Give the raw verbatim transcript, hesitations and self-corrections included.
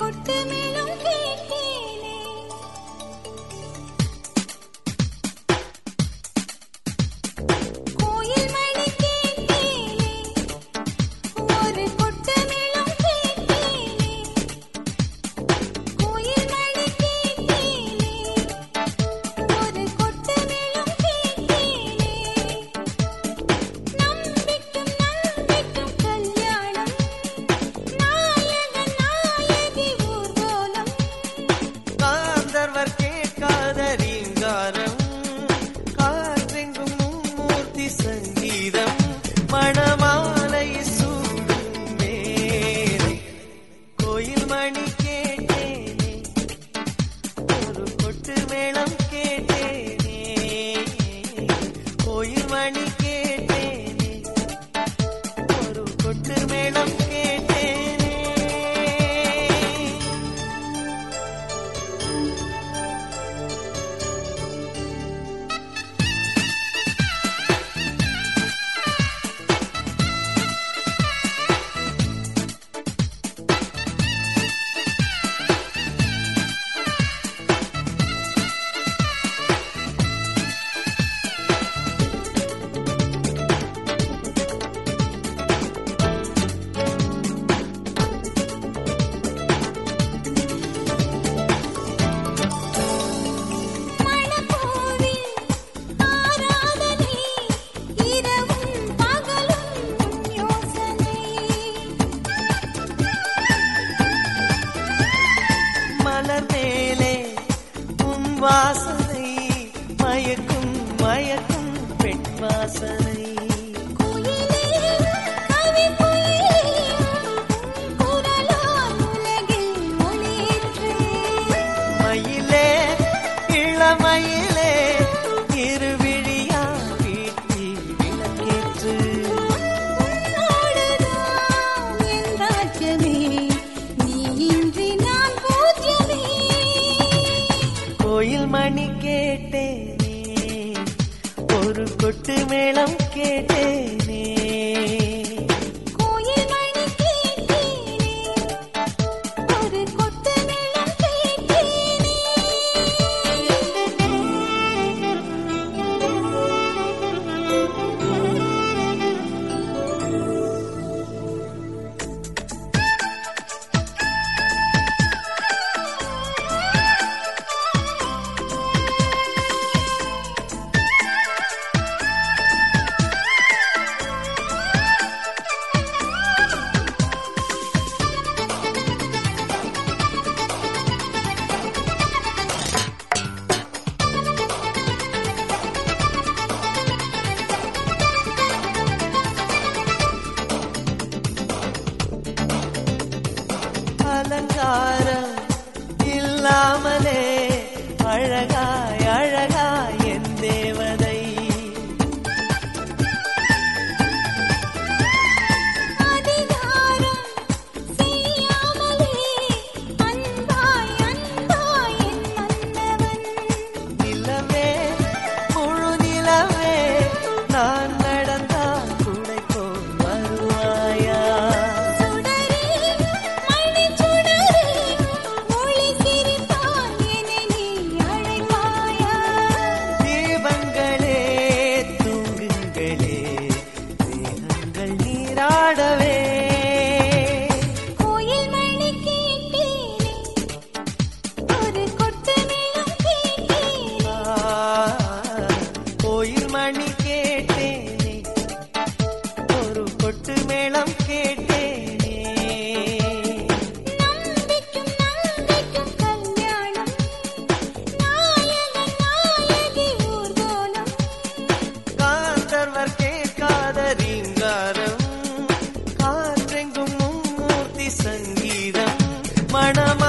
வாசனை மயக்கும் மயக்கும் பெண் வாசனை மயிலே இளமயிலே இருவிழியா வீட்டி விளக்கேற்று கோயில் மணி கேட்டேனே ஒரு கொட்டு மேளம் கேட்டேனே கோயில் மணி கேட்டேனே ஒரு கொட்டு மேளம் கேட்டேனே அலங்காரம் இல்லாமலே அழகாய் அழகாய் என் தேவதை அதிகாரம் செய்யாமலே அன்பாய் அன்பாய் என் மன்னவன் நிலவே முழு நிலவே நான் நடந்தால் குடை போல் வருவாயா நீராடவே கோயில் மணி கேட்டேனே ஒரு கொட்டு மேளம் கேட்டேனே கோயில் மணி கேட்டேனே ஒரு கொட்டு மேளம் கேட்டேனே நம்பிக்கும் நம்பிக்கும் கல்யாணம் நாயகன் நாயகி ஊர்வலம் காந்தர்வர் கேட்காத ரீங்காரம் காற்றெங்கும் மும்மூர்த்தி சங்கீதம் மணம்